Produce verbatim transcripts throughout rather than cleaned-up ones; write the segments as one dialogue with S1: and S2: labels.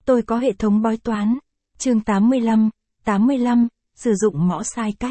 S1: Tôi có hệ thống bói toán. Chương tám mươi lăm, tám mươi lăm, sử dụng mõ sai cách.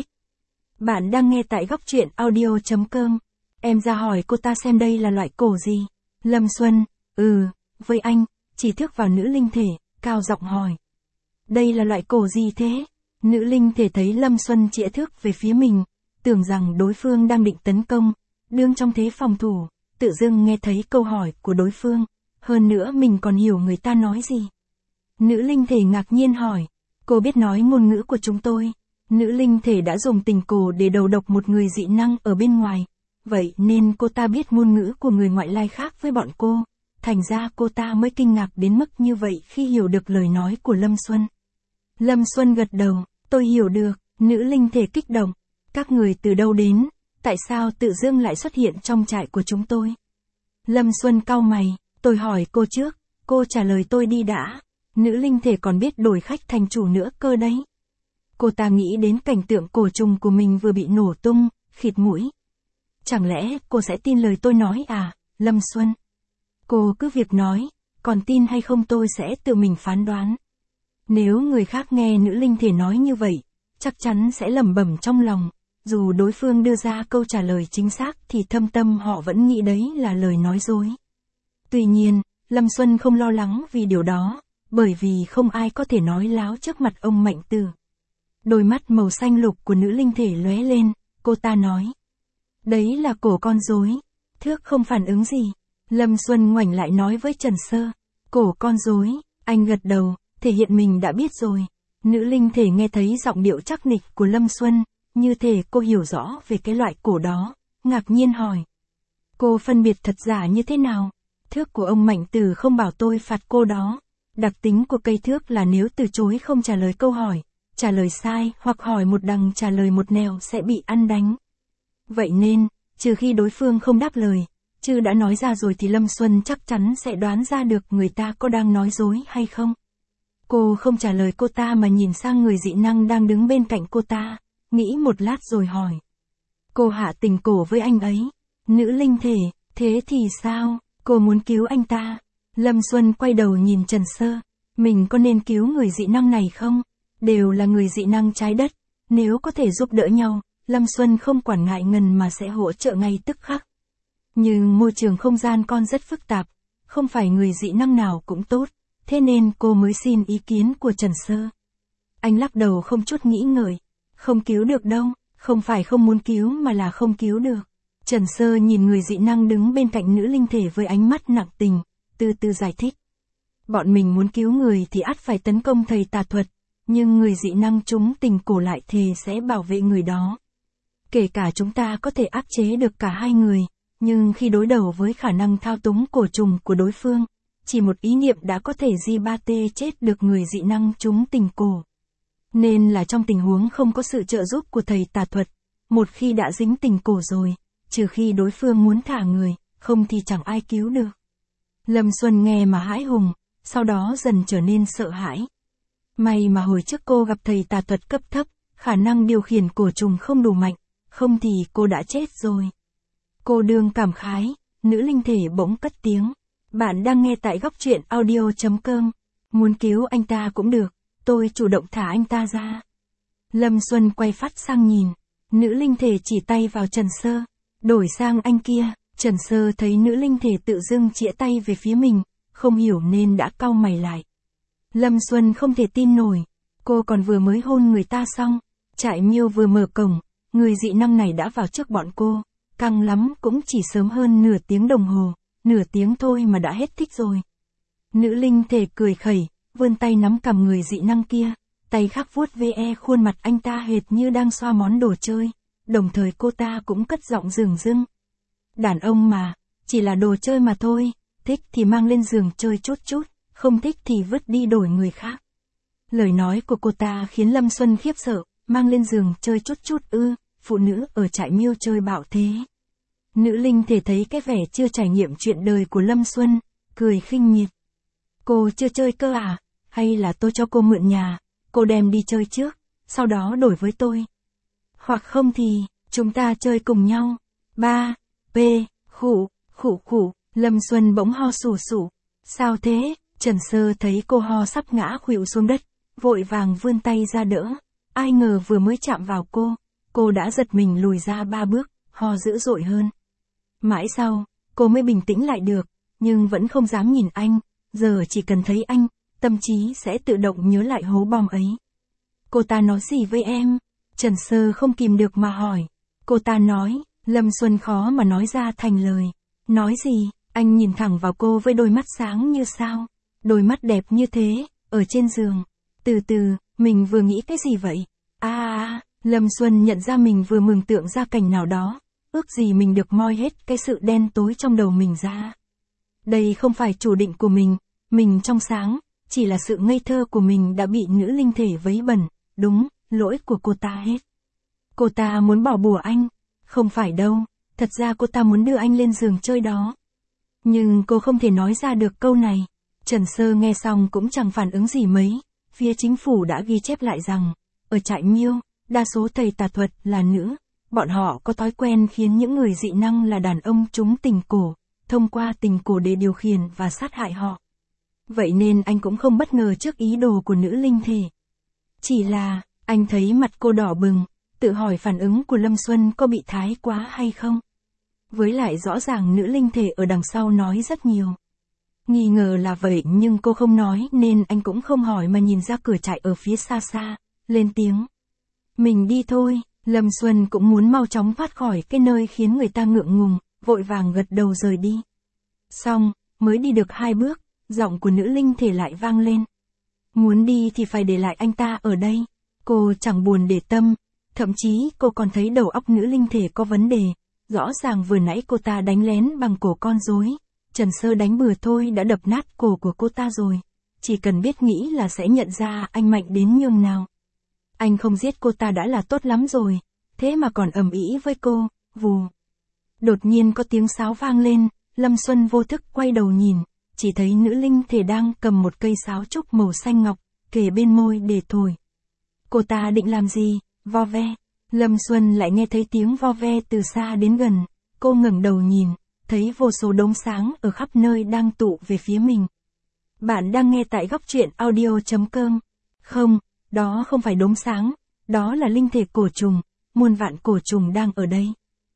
S1: Bạn đang nghe tại góc truyện audio chấm com. Em ra hỏi cô ta xem đây là loại cổ gì. Lâm Xuân, ừ, với anh, chỉ thước vào nữ linh thể, cao giọng hỏi. Đây là loại cổ gì thế? Nữ linh thể thấy Lâm Xuân chĩa thước về phía mình, tưởng rằng đối phương đang định tấn công, đương trong thế phòng thủ, tự dưng nghe thấy câu hỏi của đối phương, hơn nữa mình còn hiểu người ta nói gì. Nữ linh thể ngạc nhiên hỏi, cô biết nói ngôn ngữ của chúng tôi. Nữ linh thể đã dùng tình cổ để đầu độc một người dị năng ở bên ngoài, vậy nên cô ta biết ngôn ngữ của người ngoại lai khác với bọn cô, thành ra cô ta mới kinh ngạc đến mức như vậy khi hiểu được lời nói của Lâm Xuân. Lâm Xuân gật đầu, tôi hiểu được. Nữ linh thể kích động, các người từ đâu đến, tại sao tự dưng lại xuất hiện trong trại của chúng tôi? Lâm Xuân cau mày, tôi hỏi cô trước, cô trả lời tôi đi đã. Nữ linh thể còn biết đổi khách thành chủ nữa cơ đấy. Cô ta nghĩ đến cảnh tượng cổ trùng của mình vừa bị nổ tung, khịt mũi. Chẳng lẽ cô sẽ tin lời tôi nói à, Lâm Xuân? Cô cứ việc nói, còn tin hay không tôi sẽ tự mình phán đoán. Nếu người khác nghe nữ linh thể nói như vậy, chắc chắn sẽ lẩm bẩm trong lòng, dù đối phương đưa ra câu trả lời chính xác thì thâm tâm họ vẫn nghĩ đấy là lời nói dối. Tuy nhiên, Lâm Xuân không lo lắng vì điều đó, bởi vì không ai có thể nói láo trước mặt ông Mạnh Tử. Đôi mắt màu xanh lục của nữ linh thể lóe lên, cô ta nói. Đấy là cổ con rối, thước không phản ứng gì. Lâm Xuân ngoảnh lại nói với Trần Sơ, cổ con rối, anh gật đầu, thể hiện mình đã biết rồi. Nữ linh thể nghe thấy giọng điệu chắc nịch của Lâm Xuân, như thể cô hiểu rõ về cái loại cổ đó, ngạc nhiên hỏi. Cô phân biệt thật giả như thế nào? Thước của ông Mạnh Tử không bảo tôi phạt cô đó. Đặc tính của cây thước là nếu từ chối không trả lời câu hỏi, trả lời sai hoặc hỏi một đằng trả lời một nẻo sẽ bị ăn đánh. Vậy nên, trừ khi đối phương không đáp lời, chứ đã nói ra rồi thì Lâm Xuân chắc chắn sẽ đoán ra được người ta có đang nói dối hay không. Cô không trả lời cô ta mà nhìn sang người dị năng đang đứng bên cạnh cô ta, nghĩ một lát rồi hỏi. Cô hạ tình cổ với anh ấy. Nữ linh thể, thế thì sao, cô muốn cứu anh ta? Lâm Xuân quay đầu nhìn Trần Sơ, mình có nên cứu người dị năng này không? Đều là người dị năng trái đất, nếu có thể giúp đỡ nhau, Lâm Xuân không quản ngại ngần mà sẽ hỗ trợ ngay tức khắc. Nhưng môi trường không gian con rất phức tạp, không phải người dị năng nào cũng tốt, thế nên cô mới xin ý kiến của Trần Sơ. Anh lắc đầu không chút nghĩ ngợi, không cứu được đâu, không phải không muốn cứu mà là không cứu được. Trần Sơ nhìn người dị năng đứng bên cạnh nữ linh thể với ánh mắt nặng tình, từ từ giải thích. Bọn mình muốn cứu người thì ắt phải tấn công thầy tà thuật, nhưng người dị năng chúng tình cổ lại thề sẽ bảo vệ người đó. Kể cả chúng ta có thể áp chế được cả hai người, nhưng khi đối đầu với khả năng thao túng cổ trùng của đối phương, chỉ một ý niệm đã có thể di ba tê chết được người dị năng chúng tình cổ. Nên là trong tình huống không có sự trợ giúp của thầy tà thuật, một khi đã dính tình cổ rồi, trừ khi đối phương muốn thả người, không thì chẳng ai cứu được. Lâm Xuân nghe mà hãi hùng, sau đó dần trở nên sợ hãi. May mà hồi trước cô gặp thầy tà thuật cấp thấp, khả năng điều khiển cổ trùng không đủ mạnh, không thì cô đã chết rồi. Cô đương cảm khái, nữ linh thể bỗng cất tiếng. Bạn đang nghe tại góc truyện audio chấm com. Muốn cứu anh ta cũng được, tôi chủ động thả anh ta ra. Lâm Xuân quay phát sang nhìn, nữ linh thể chỉ tay vào Trần Sơ, đổi sang anh kia. Trần Sơ thấy nữ linh thể tự dưng chĩa tay về phía mình, không hiểu nên đã cau mày lại. Lâm Xuân không thể tin nổi, cô còn vừa mới hôn người ta xong, trại miêu vừa mở cổng, người dị năng này đã vào trước bọn cô, căng lắm cũng chỉ sớm hơn nửa tiếng đồng hồ, nửa tiếng thôi mà đã hết thích rồi. Nữ linh thể cười khẩy, vươn tay nắm cầm người dị năng kia, tay khác vuốt ve khuôn mặt anh ta hệt như đang xoa món đồ chơi, đồng thời cô ta cũng cất giọng dửng dưng. Đàn ông mà, chỉ là đồ chơi mà thôi, thích thì mang lên giường chơi chút chút, không thích thì vứt đi đổi người khác. Lời nói của cô ta khiến Lâm Xuân khiếp sợ, mang lên giường chơi chút chút ư, phụ nữ ở trại miêu chơi bạo thế. Nữ linh thể thấy cái vẻ chưa trải nghiệm chuyện đời của Lâm Xuân, cười khinh miệt. Cô chưa chơi cơ à, hay là tôi cho cô mượn nhà, cô đem đi chơi trước, sau đó đổi với tôi. Hoặc không thì, chúng ta chơi cùng nhau. Ba, P, khủ, khủ khủ, Lâm Xuân bỗng ho sù sụ. Sao thế, Trần Sơ thấy cô ho sắp ngã khuỵu xuống đất, vội vàng vươn tay ra đỡ. Ai ngờ vừa mới chạm vào cô, cô đã giật mình lùi ra ba bước, ho dữ dội hơn. Mãi sau, cô mới bình tĩnh lại được, nhưng vẫn không dám nhìn anh, giờ chỉ cần thấy anh, tâm trí sẽ tự động nhớ lại hố bom ấy. Cô ta nói gì với em? Trần Sơ không kìm được mà hỏi. Cô ta nói, Lâm Xuân khó mà nói ra thành lời. Nói gì? Anh nhìn thẳng vào cô với đôi mắt sáng như sao. Đôi mắt đẹp như thế, ở trên giường. Từ từ, mình vừa nghĩ cái gì vậy? À à, Lâm Xuân nhận ra mình vừa mường tượng ra cảnh nào đó. Ước gì mình được moi hết cái sự đen tối trong đầu mình ra. Đây không phải chủ định của mình, mình trong sáng, chỉ là sự ngây thơ của mình đã bị nữ linh thể vấy bẩn, đúng, lỗi của cô ta hết. Cô ta muốn bỏ bùa anh, không phải đâu, thật ra cô ta muốn đưa anh lên giường chơi đó. Nhưng cô không thể nói ra được câu này. Trần Sơ nghe xong cũng chẳng phản ứng gì mấy, phía chính phủ đã ghi chép lại rằng, ở trại Miêu, đa số thầy tà thuật là nữ, bọn họ có thói quen khiến những người dị năng là đàn ông trúng tình cổ, thông qua tình cổ để điều khiển và sát hại họ. Vậy nên anh cũng không bất ngờ trước ý đồ của nữ linh thể. Chỉ là, anh thấy mặt cô đỏ bừng, tự hỏi phản ứng của Lâm Xuân có bị thái quá hay không. Với lại rõ ràng nữ linh thể ở đằng sau nói rất nhiều. Nghi ngờ là vậy nhưng cô không nói nên anh cũng không hỏi mà nhìn ra cửa trại ở phía xa xa, lên tiếng. Mình đi thôi, Lâm Xuân cũng muốn mau chóng thoát khỏi cái nơi khiến người ta ngượng ngùng, vội vàng gật đầu rời đi. Xong, mới đi được hai bước, giọng của nữ linh thể lại vang lên. Muốn đi thì phải để lại anh ta ở đây. Cô chẳng buồn để tâm, thậm chí cô còn thấy đầu óc nữ linh thể có vấn đề. Rõ ràng vừa nãy cô ta đánh lén bằng cổ con rối. Trần Sơ đánh bừa thôi đã đập nát cổ của cô ta rồi. Chỉ cần biết nghĩ là sẽ nhận ra anh mạnh đến nhường nào. Anh không giết cô ta đã là tốt lắm rồi. Thế mà còn ầm ĩ với cô, vù. Đột nhiên có tiếng sáo vang lên, Lâm Xuân vô thức quay đầu nhìn. Chỉ thấy nữ linh thể đang cầm một cây sáo trúc màu xanh ngọc, kề bên môi để thổi. Cô ta định làm gì? Vo ve. Lâm Xuân lại nghe thấy tiếng vo ve từ xa đến gần. Cô ngẩng đầu nhìn, thấy vô số đốm sáng ở khắp nơi đang tụ về phía mình. Bạn đang nghe tại góc truyện audio chấm com. Không, đó không phải đốm sáng, đó là linh thể cổ trùng, muôn vạn cổ trùng đang ở đây.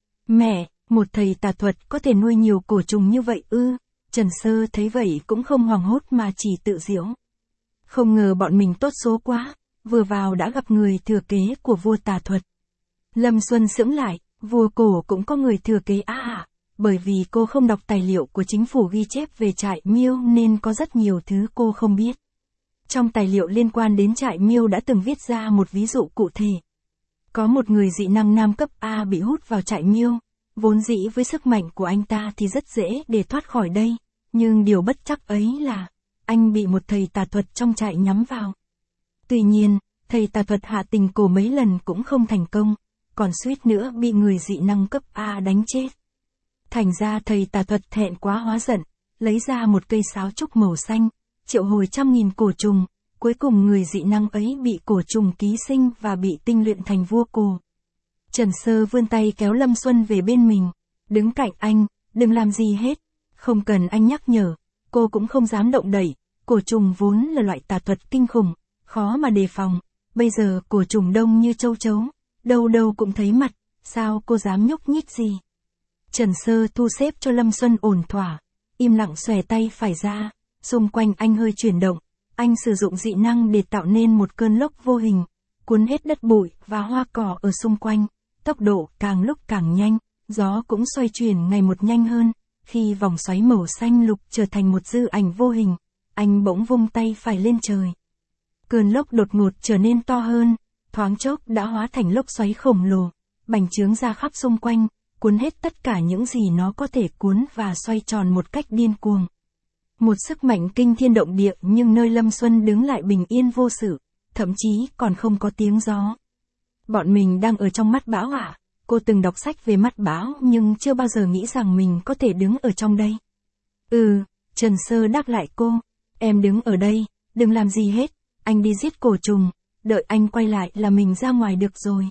S1: Mẹ, một thầy tà thuật có thể nuôi nhiều cổ trùng như vậy ư? Trần Sơ thấy vậy cũng không hoảng hốt mà chỉ tự giễu. Không ngờ bọn mình tốt số quá, vừa vào đã gặp người thừa kế của vua tà thuật. Lâm Xuân sững lại, vua cổ cũng có người thừa kế à à, bởi vì cô không đọc tài liệu của chính phủ ghi chép về trại Miêu nên có rất nhiều thứ cô không biết. Trong tài liệu liên quan đến trại Miêu đã từng viết ra một ví dụ cụ thể. Có một người dị năng nam cấp A bị hút vào trại Miêu. Vốn dĩ với sức mạnh của anh ta thì rất dễ để thoát khỏi đây, nhưng điều bất trắc ấy là, anh bị một thầy tà thuật trong trại nhắm vào. Tuy nhiên, thầy tà thuật hạ tình cổ mấy lần cũng không thành công, còn suýt nữa bị người dị năng cấp A đánh chết. Thành ra thầy tà thuật thẹn quá hóa giận, lấy ra một cây sáo trúc màu xanh, triệu hồi trăm nghìn cổ trùng, cuối cùng người dị năng ấy bị cổ trùng ký sinh và bị tinh luyện thành vua cổ. Trần Sơ vươn tay kéo Lâm Xuân về bên mình, đứng cạnh anh, đừng làm gì hết, không cần anh nhắc nhở, cô cũng không dám động đẩy, cổ trùng vốn là loại tà thuật kinh khủng, khó mà đề phòng, bây giờ cổ trùng đông như châu chấu, đâu đâu cũng thấy mặt, sao cô dám nhúc nhích gì. Trần Sơ thu xếp cho Lâm Xuân ổn thỏa, im lặng xòe tay phải ra, xung quanh anh hơi chuyển động, anh sử dụng dị năng để tạo nên một cơn lốc vô hình, cuốn hết đất bụi và hoa cỏ ở xung quanh. Tốc độ càng lúc càng nhanh, gió cũng xoay chuyển ngày một nhanh hơn, khi vòng xoáy màu xanh lục trở thành một dư ảnh vô hình, anh bỗng vung tay phải lên trời. Cơn lốc đột ngột trở nên to hơn, thoáng chốc đã hóa thành lốc xoáy khổng lồ, bành trướng ra khắp xung quanh, cuốn hết tất cả những gì nó có thể cuốn và xoay tròn một cách điên cuồng. Một sức mạnh kinh thiên động địa nhưng nơi Lâm Xuân đứng lại bình yên vô sự, thậm chí còn không có tiếng gió. Bọn mình đang ở trong mắt bão à? Cô từng đọc sách về mắt bão nhưng chưa bao giờ nghĩ rằng mình có thể đứng ở trong đây. Ừ, Trần Sơ đáp lại cô. Em đứng ở đây, đừng làm gì hết. Anh đi giết cổ trùng, đợi anh quay lại là mình ra ngoài được rồi.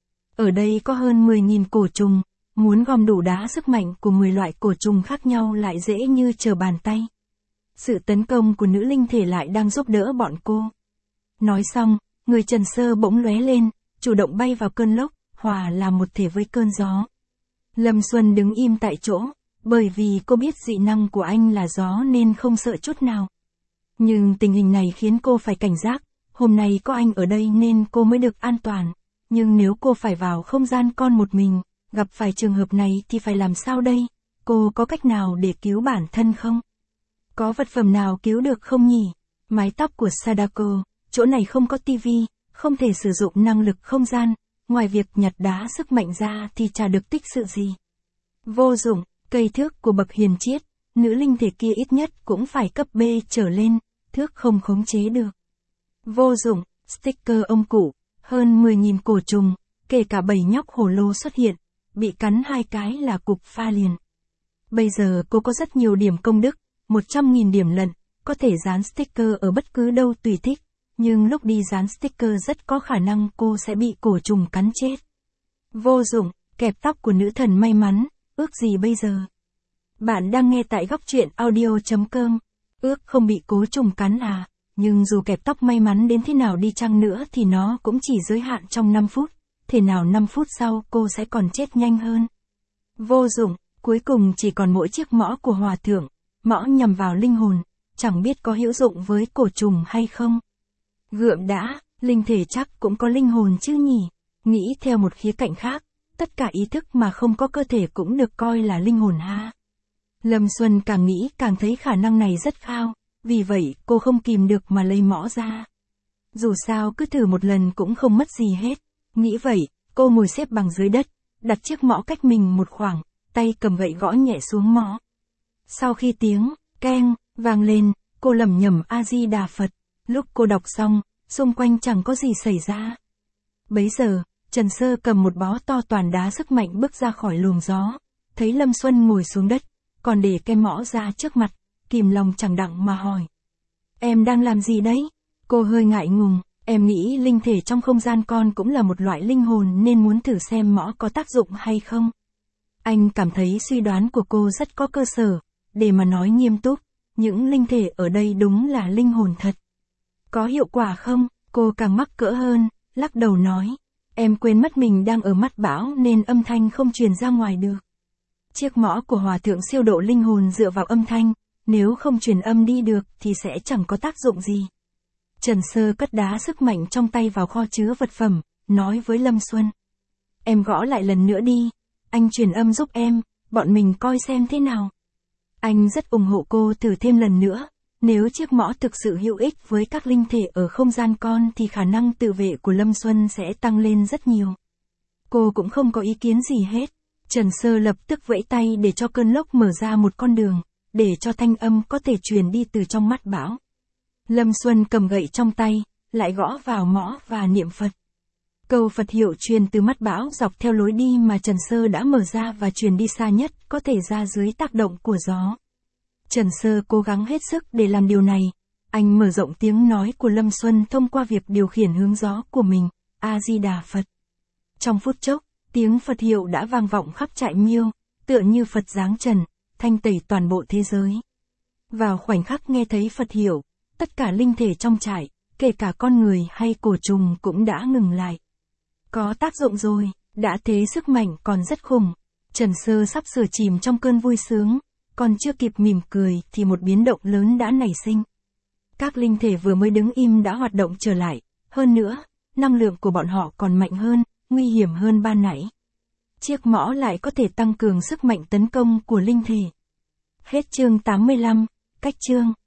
S1: Ở đây có hơn mười nghìn cổ trùng, muốn gom đủ đá sức mạnh của mười loại cổ trùng khác nhau lại dễ như trở bàn tay. Sự tấn công của nữ linh thể lại đang giúp đỡ bọn cô. Nói xong, người Trần Sơ bỗng lóe lên, chủ động bay vào cơn lốc, hòa làm một thể với cơn gió. Lâm Xuân đứng im tại chỗ, bởi vì cô biết dị năng của anh là gió nên không sợ chút nào. Nhưng tình hình này khiến cô phải cảnh giác, hôm nay có anh ở đây nên cô mới được an toàn. Nhưng nếu cô phải vào không gian con một mình, gặp phải trường hợp này thì phải làm sao đây? Cô có cách nào để cứu bản thân không? Có vật phẩm nào cứu được không nhỉ? Mái tóc của Sadako, chỗ này không có tivi, không thể sử dụng năng lực không gian, ngoài việc nhặt đá sức mạnh ra thì chả được tích sự gì. Vô dụng, cây thước của bậc hiền triết, nữ linh thể kia ít nhất cũng phải cấp B trở lên, thước không khống chế được. Vô dụng, sticker ông cụ, hơn mười nghìn cổ trùng, kể cả bảy nhóc hổ lô xuất hiện, bị cắn hai cái là cục pha liền. Bây giờ cô có rất nhiều điểm công đức, một trăm nghìn điểm lận, có thể dán sticker ở bất cứ đâu tùy thích, nhưng lúc đi dán sticker rất có khả năng cô sẽ bị cổ trùng cắn chết. Vô dụng, kẹp tóc của nữ thần may mắn, ước gì bây giờ? Bạn đang nghe tại góc truyện audio chấm com, ước không bị cố trùng cắn à, nhưng dù kẹp tóc may mắn đến thế nào đi chăng nữa thì nó cũng chỉ giới hạn trong năm phút, thế nào năm phút sau cô sẽ còn chết nhanh hơn. Vô dụng, cuối cùng chỉ còn mỗi chiếc mõ của hòa thượng, mõ nhằm vào linh hồn, chẳng biết có hữu dụng với cổ trùng hay không. Gượm đã, linh thể chắc cũng có linh hồn chứ nhỉ, nghĩ theo một khía cạnh khác, tất cả ý thức mà không có cơ thể cũng được coi là linh hồn ha. Lâm Xuân càng nghĩ càng thấy khả năng này rất cao, vì vậy cô không kìm được mà lấy mõ ra. Dù sao cứ thử một lần cũng không mất gì hết, nghĩ vậy, cô ngồi xếp bằng dưới đất, đặt chiếc mõ cách mình một khoảng, tay cầm gậy gõ nhẹ xuống mõ. Sau khi tiếng keng vang lên, cô lẩm nhẩm A Di Đà Phật, lúc cô đọc xong, xung quanh chẳng có gì xảy ra. Bấy giờ, Trần Sơ cầm một bó to toàn đá sức mạnh bước ra khỏi luồng gió, thấy Lâm Xuân ngồi xuống đất, còn để cái mõ ra trước mặt, kìm lòng chẳng đặng mà hỏi. Em đang làm gì đấy? Cô hơi ngại ngùng, em nghĩ linh thể trong không gian con cũng là một loại linh hồn nên muốn thử xem mõ có tác dụng hay không. Anh cảm thấy suy đoán của cô rất có cơ sở, để mà nói nghiêm túc, những linh thể ở đây đúng là linh hồn thật. Có hiệu quả không? Cô càng mắc cỡ hơn, lắc đầu nói. Em quên mất mình đang ở mắt bão nên âm thanh không truyền ra ngoài được. Chiếc mõ của hòa thượng siêu độ linh hồn dựa vào âm thanh, nếu không truyền âm đi được thì sẽ chẳng có tác dụng gì. Trần Sơ cất đá sức mạnh trong tay vào kho chứa vật phẩm, nói với Lâm Xuân. Em gõ lại lần nữa đi, anh truyền âm giúp em, bọn mình coi xem thế nào. Anh rất ủng hộ cô thử thêm lần nữa, nếu chiếc mõ thực sự hữu ích với các linh thể ở không gian con thì khả năng tự vệ của Lâm Xuân sẽ tăng lên rất nhiều. Cô cũng không có ý kiến gì hết. Trần Sơ lập tức vẫy tay để cho cơn lốc mở ra một con đường, để cho thanh âm có thể truyền đi từ trong mắt bão. Lâm Xuân cầm gậy trong tay, lại gõ vào mõ và niệm Phật. Câu Phật hiệu truyền từ mắt bão dọc theo lối đi mà Trần Sơ đã mở ra và truyền đi xa nhất có thể ra dưới tác động của gió. Trần Sơ cố gắng hết sức để làm điều này. Anh mở rộng tiếng nói của Lâm Xuân thông qua việc điều khiển hướng gió của mình, A Di Đà Phật. Trong phút chốc, tiếng Phật hiệu đã vang vọng khắp trại Miêu, tựa như Phật giáng trần, thanh tẩy toàn bộ thế giới. Vào khoảnh khắc nghe thấy Phật hiệu, tất cả linh thể trong trại, kể cả con người hay cổ trùng cũng đã ngừng lại. Có tác dụng rồi, đã thế sức mạnh còn rất khủng. Trần Sơ sắp sửa chìm trong cơn vui sướng, còn chưa kịp mỉm cười thì một biến động lớn đã nảy sinh. Các linh thể vừa mới đứng im đã hoạt động trở lại, hơn nữa, năng lượng của bọn họ còn mạnh hơn, nguy hiểm hơn ban nãy. Chiếc mõ lại có thể tăng cường sức mạnh tấn công của linh thể. Hết chương tám mươi lăm, cách chương.